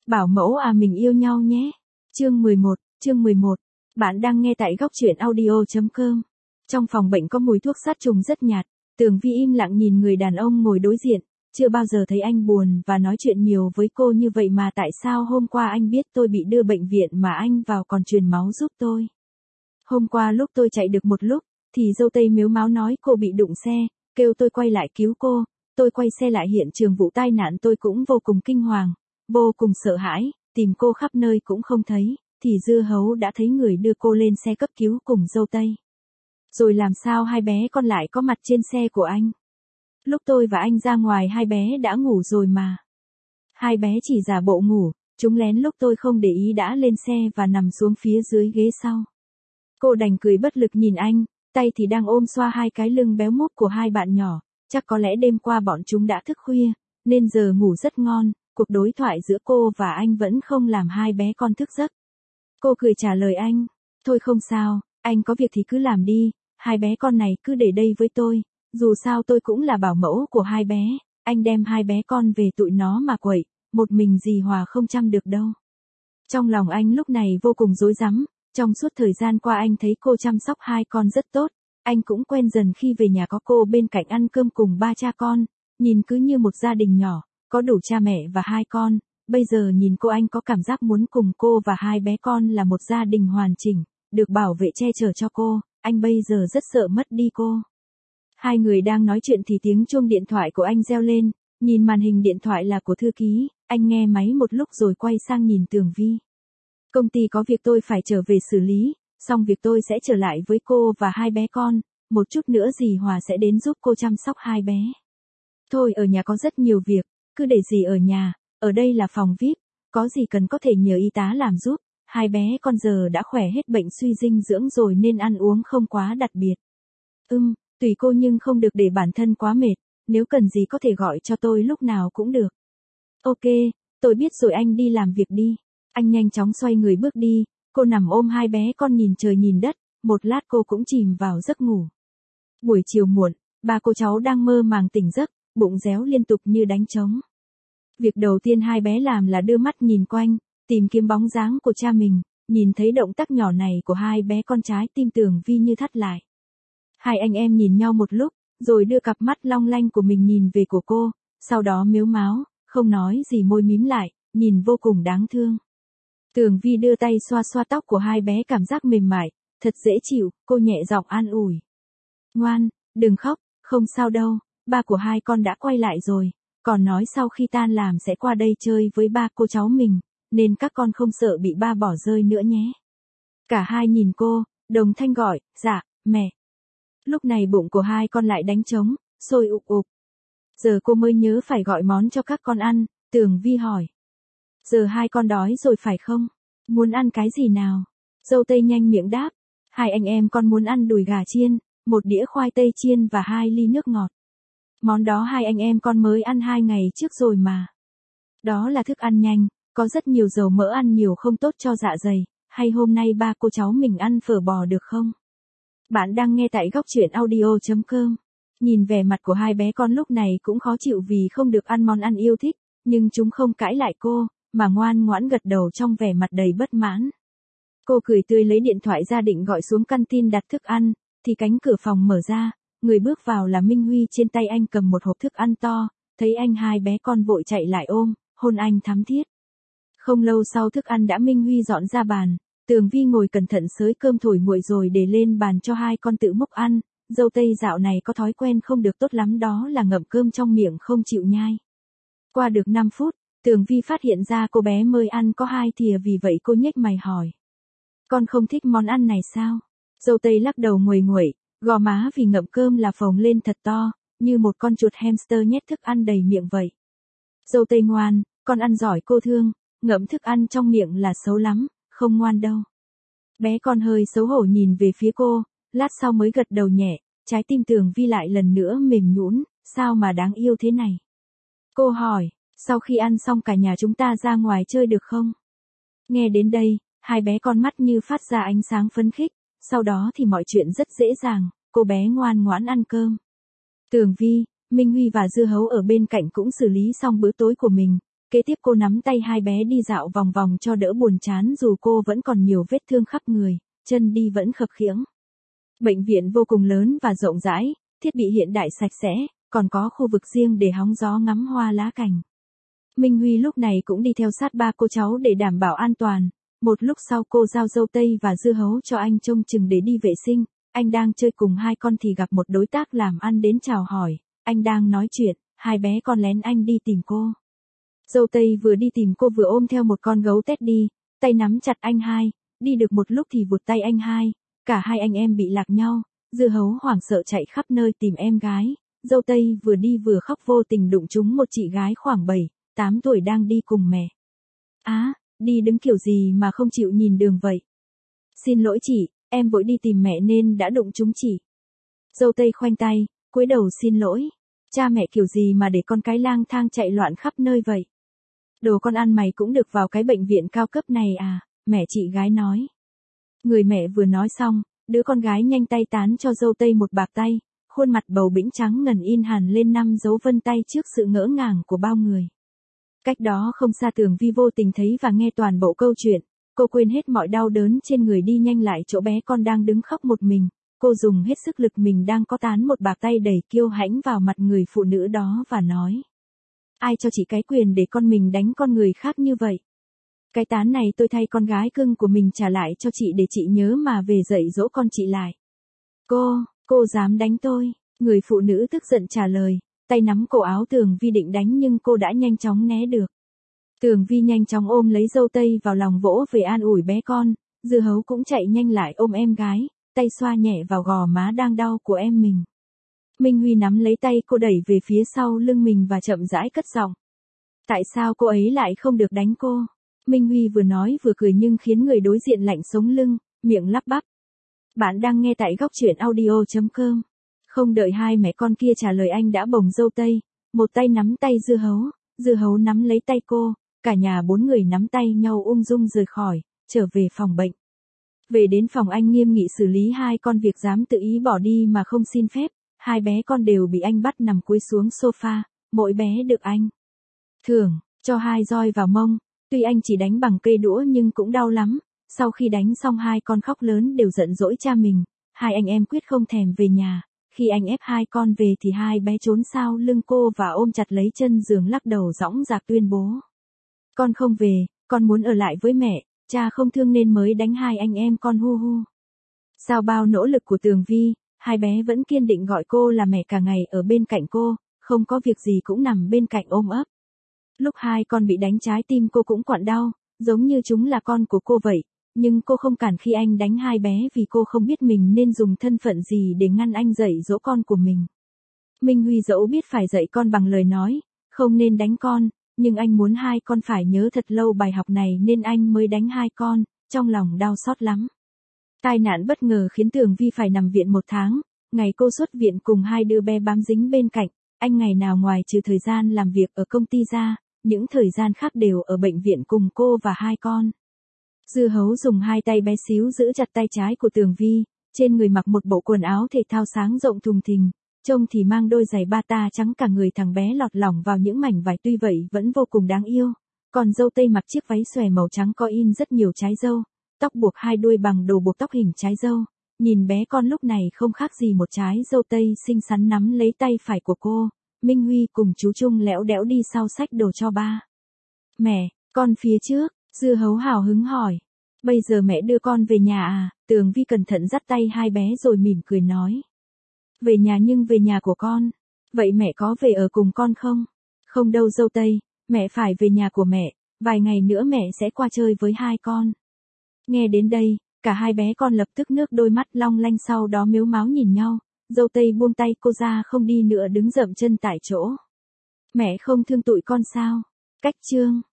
Bảo mẫu à mình yêu nhau nhé. Chương 11. Bạn đang nghe tại góc truyện audio.com. Trong phòng bệnh có mùi thuốc sát trùng rất nhạt, Tường Vi im lặng nhìn người đàn ông ngồi đối diện, chưa bao giờ thấy anh buồn và nói chuyện nhiều với cô như vậy mà tại sao hôm qua anh biết tôi bị đưa bệnh viện mà anh vào còn truyền máu giúp tôi. Hôm qua lúc tôi chạy được một lúc, thì dâu tây mếu máo nói cô bị đụng xe, kêu tôi quay lại cứu cô, tôi quay xe lại hiện trường vụ tai nạn tôi cũng vô cùng kinh hoàng, vô cùng sợ hãi, tìm cô khắp nơi cũng không thấy, thì dưa hấu đã thấy người đưa cô lên xe cấp cứu cùng dâu tây. Rồi làm sao hai bé con lại có mặt trên xe của anh? Lúc tôi và anh ra ngoài hai bé đã ngủ rồi mà. Hai bé chỉ giả bộ ngủ, chúng lén lúc tôi không để ý đã lên xe và nằm xuống phía dưới ghế sau. Cô đành cười bất lực nhìn anh, tay thì đang ôm xoa hai cái lưng béo múp của hai bạn nhỏ, chắc có lẽ đêm qua bọn chúng đã thức khuya, nên giờ ngủ rất ngon, cuộc đối thoại giữa cô và anh vẫn không làm hai bé con thức giấc. Cô cười trả lời anh, thôi không sao, anh có việc thì cứ làm đi, hai bé con này cứ để đây với tôi, dù sao tôi cũng là bảo mẫu của hai bé, anh đem hai bé con về tụi nó mà quậy, một mình dì Hòa không chăm được đâu. Trong lòng anh lúc này vô cùng rối rắm, trong suốt thời gian qua anh thấy cô chăm sóc hai con rất tốt, anh cũng quen dần khi về nhà có cô bên cạnh ăn cơm cùng ba cha con, nhìn cứ như một gia đình nhỏ, có đủ cha mẹ và hai con. Bây giờ nhìn cô anh có cảm giác muốn cùng cô và hai bé con là một gia đình hoàn chỉnh, được bảo vệ che chở cho cô, anh bây giờ rất sợ mất đi cô. Hai người đang nói chuyện thì tiếng chuông điện thoại của anh reo lên, nhìn màn hình điện thoại là của thư ký, anh nghe máy một lúc rồi quay sang nhìn Tường Vi. Công ty có việc tôi phải trở về xử lý, xong việc tôi sẽ trở lại với cô và hai bé con, một chút nữa dì Hòa sẽ đến giúp cô chăm sóc hai bé. Thôi ở nhà có rất nhiều việc, cứ để dì ở nhà. Ở đây là phòng VIP, có gì cần có thể nhờ y tá làm giúp, hai bé con giờ đã khỏe hết bệnh suy dinh dưỡng rồi nên ăn uống không quá đặc biệt. Tùy cô nhưng không được để bản thân quá mệt, nếu cần gì có thể gọi cho tôi lúc nào cũng được. Ok, tôi biết rồi anh đi làm việc đi. Anh nhanh chóng xoay người bước đi, cô nằm ôm hai bé con nhìn trời nhìn đất, một lát cô cũng chìm vào giấc ngủ. Buổi chiều muộn, ba cô cháu đang mơ màng tỉnh giấc, bụng réo liên tục như đánh trống. Việc đầu tiên hai bé làm là đưa mắt nhìn quanh, tìm kiếm bóng dáng của cha mình, nhìn thấy động tác nhỏ này của hai bé con trái tim Tường Vi như thắt lại. Hai anh em nhìn nhau một lúc, rồi đưa cặp mắt long lanh của mình nhìn về của cô, sau đó mếu máo, không nói gì môi mím lại, nhìn vô cùng đáng thương. Tường Vi đưa tay xoa xoa tóc của hai bé cảm giác mềm mại, thật dễ chịu, cô nhẹ giọng an ủi. Ngoan, đừng khóc, không sao đâu, ba của hai con đã quay lại rồi. Còn nói sau khi tan làm sẽ qua đây chơi với ba cô cháu mình, nên các con không sợ bị ba bỏ rơi nữa nhé. Cả hai nhìn cô, đồng thanh gọi, dạ, mẹ. Lúc này bụng của hai con lại đánh trống, sôi ục ục. Giờ cô mới nhớ phải gọi món cho các con ăn, Tường Vi hỏi. Giờ hai con đói rồi phải không? Muốn ăn cái gì nào? Dâu tây nhanh miệng đáp. Hai anh em con muốn ăn đùi gà chiên, một đĩa khoai tây chiên và 2 ly nước ngọt. Món đó hai anh em con mới ăn 2 ngày trước rồi mà. Đó là thức ăn nhanh, có rất nhiều dầu mỡ ăn nhiều không tốt cho dạ dày, hay hôm nay ba cô cháu mình ăn phở bò được không? Bạn đang nghe tại góc truyện audio.com. Nhìn vẻ mặt của hai bé con lúc này cũng khó chịu vì không được ăn món ăn yêu thích, nhưng chúng không cãi lại cô, mà ngoan ngoãn gật đầu trong vẻ mặt đầy bất mãn. Cô cười tươi lấy điện thoại ra định gọi xuống căn tin đặt thức ăn, thì cánh cửa phòng mở ra. Người bước vào là Minh Huy, trên tay anh cầm một hộp thức ăn to, thấy anh hai bé con vội chạy lại ôm, hôn anh thắm thiết. Không lâu sau thức ăn đã Minh Huy dọn ra bàn, Tường Vi ngồi cẩn thận xới cơm thổi nguội rồi để lên bàn cho hai con tự múc ăn, dâu tây dạo này có thói quen không được tốt lắm đó là ngậm cơm trong miệng không chịu nhai. Qua được 5 phút, Tường Vi phát hiện ra cô bé mới ăn có 2 thìa vì vậy cô nhếch mày hỏi. Con không thích món ăn này sao? Dâu tây lắc đầu nguầy nguậy. Gò má vì ngậm cơm là phồng lên thật to, như một con chuột hamster nhét thức ăn đầy miệng vậy. Dâu tây ngoan, con ăn giỏi cô thương, ngậm thức ăn trong miệng là xấu lắm, không ngoan đâu. Bé con hơi xấu hổ nhìn về phía cô, lát sau mới gật đầu nhẹ, trái tim Tường Vi lại lần nữa mềm nhũn, sao mà đáng yêu thế này. Cô hỏi, sau khi ăn xong cả nhà chúng ta ra ngoài chơi được không? Nghe đến đây, hai bé con mắt như phát ra ánh sáng phấn khích. Sau đó thì mọi chuyện rất dễ dàng, cô bé ngoan ngoãn ăn cơm. Tường Vi, Minh Huy và Dưa Hấu ở bên cạnh cũng xử lý xong bữa tối của mình, Kế tiếp cô nắm tay hai bé đi dạo vòng vòng cho đỡ buồn chán dù cô vẫn còn nhiều vết thương khắp người, chân đi vẫn khập khiễng. Bệnh viện vô cùng lớn và rộng rãi, thiết bị hiện đại sạch sẽ, còn có khu vực riêng để hóng gió ngắm hoa lá cành. Minh Huy lúc này cũng đi theo sát ba cô cháu để đảm bảo an toàn. Một lúc sau cô giao dâu tây và dưa hấu cho anh trông chừng để đi vệ sinh. Anh đang chơi cùng hai con thì gặp một đối tác làm ăn đến chào hỏi. Anh đang nói chuyện, hai bé con lén anh đi tìm cô. Dâu tây vừa đi tìm cô vừa ôm theo một con gấu Teddy, tay nắm chặt anh hai, đi được một lúc thì vụt tay anh hai. Cả hai anh em bị lạc nhau, dưa hấu hoảng sợ chạy khắp nơi tìm em gái. Dâu tây vừa đi vừa khóc vô tình đụng trúng một chị gái khoảng 7-8 tuổi đang đi cùng mẹ. Đi đứng kiểu gì mà không chịu nhìn đường vậy? Xin lỗi chị, em vội đi tìm mẹ nên đã đụng trúng chị. Dâu tây khoanh tay, cúi đầu xin lỗi. Cha mẹ kiểu gì mà để con cái lang thang chạy loạn khắp nơi vậy? Đồ con ăn mày cũng được vào cái bệnh viện cao cấp này à? Mẹ chị gái nói. Người mẹ vừa nói xong, đứa con gái nhanh tay tán cho dâu tây một bạt tay, khuôn mặt bầu bĩnh trắng ngần in hẳn lên 5 dấu vân tay trước sự ngỡ ngàng của bao người. Cách đó không xa Tường Vi vô tình thấy và nghe toàn bộ câu chuyện, cô quên hết mọi đau đớn trên người đi nhanh lại chỗ bé con đang đứng khóc một mình, cô dùng hết sức lực mình đang có tán một bạt tay đầy kiêu hãnh vào mặt người phụ nữ đó và nói. Ai cho chị cái quyền để con mình đánh con người khác như vậy? Cái tán này tôi thay con gái cưng của mình trả lại cho chị để chị nhớ mà về dạy dỗ con chị lại. Cô dám đánh tôi? Người phụ nữ tức giận trả lời, tay nắm cổ áo Tường Vi định đánh nhưng cô đã nhanh chóng né được. Tường Vi nhanh chóng ôm lấy dâu tây vào lòng vỗ về an ủi bé con, dưa hấu cũng chạy nhanh lại ôm em gái, tay xoa nhẹ vào gò má đang đau của em mình. Minh Huy nắm lấy tay cô đẩy về phía sau lưng mình và chậm rãi cất giọng. Tại sao cô ấy lại không được đánh cô? Minh Huy vừa nói vừa cười nhưng khiến người đối diện lạnh sống lưng, miệng lắp bắp. Bạn đang nghe tại góc truyện audio.com. Không đợi hai mẹ con kia trả lời anh đã bồng dâu tây, một tay nắm tay dưa hấu nắm lấy tay cô, cả nhà 4 người nắm tay nhau ung dung rời khỏi, trở về phòng bệnh. Về đến phòng anh nghiêm nghị xử lý hai con việc dám tự ý bỏ đi mà không xin phép, hai bé con đều bị anh bắt nằm cúi xuống sofa, mỗi bé được anh thưởng cho 2 roi vào mông, tuy anh chỉ đánh bằng cây đũa nhưng cũng đau lắm. Sau khi đánh xong hai con khóc lớn đều giận dỗi cha mình, hai anh em quyết không thèm về nhà. Khi anh ép hai con về thì hai bé trốn sau lưng cô và ôm chặt lấy chân giường lắc đầu dõng dạc tuyên bố. Con không về, con muốn ở lại với mẹ, cha không thương nên mới đánh hai anh em con hu hu. Sau bao nỗ lực của Tường Vi, hai bé vẫn kiên định gọi cô là mẹ cả ngày ở bên cạnh cô, không có việc gì cũng nằm bên cạnh ôm ấp. Lúc hai con bị đánh trái tim cô cũng quặn đau, giống như chúng là con của cô vậy. Nhưng cô không cản khi anh đánh hai bé vì cô không biết mình nên dùng thân phận gì để ngăn anh dạy dỗ con của mình. Minh Huy dẫu biết phải dạy con bằng lời nói, không nên đánh con, nhưng anh muốn hai con phải nhớ thật lâu bài học này nên anh mới đánh hai con, trong lòng đau xót lắm. Tai nạn bất ngờ khiến Tường Vi phải nằm viện 1 tháng, ngày cô xuất viện cùng hai đứa bé bám dính bên cạnh, anh ngày nào ngoài trừ thời gian làm việc ở công ty ra, những thời gian khác đều ở bệnh viện cùng cô và hai con. Dưa hấu dùng 2 tay bé xíu giữ chặt tay trái của Tường Vi, trên người mặc một bộ quần áo thể thao sáng rộng thùng thình, trông thì mang đôi giày bata trắng cả người thằng bé lọt lỏng vào những mảnh vải tuy vậy vẫn vô cùng đáng yêu. Còn dâu tây mặc chiếc váy xòe màu trắng có in rất nhiều trái dâu, tóc buộc 2 đuôi bằng đồ buộc tóc hình trái dâu. Nhìn bé con lúc này không khác gì một trái dâu tây xinh xắn nắm lấy tay phải của cô. Minh Huy cùng chú Trung lẽo đẽo đi sau xách đồ cho ba. Mẹ, con phía trước. Dưa hấu hào hứng hỏi. Bây giờ mẹ đưa con về nhà à? Tường Vi cẩn thận dắt tay hai bé rồi mỉm cười nói. Về nhà nhưng về nhà của con. Vậy mẹ có về ở cùng con không? Không đâu dâu tây, mẹ phải về nhà của mẹ, vài ngày nữa mẹ sẽ qua chơi với hai con. Nghe đến đây, cả hai bé con lập tức nước đôi mắt long lanh sau đó mếu máo nhìn nhau, dâu tây buông tay cô ra không đi nữa đứng dậm chân tại chỗ. Mẹ không thương tụi con sao? Cách chương.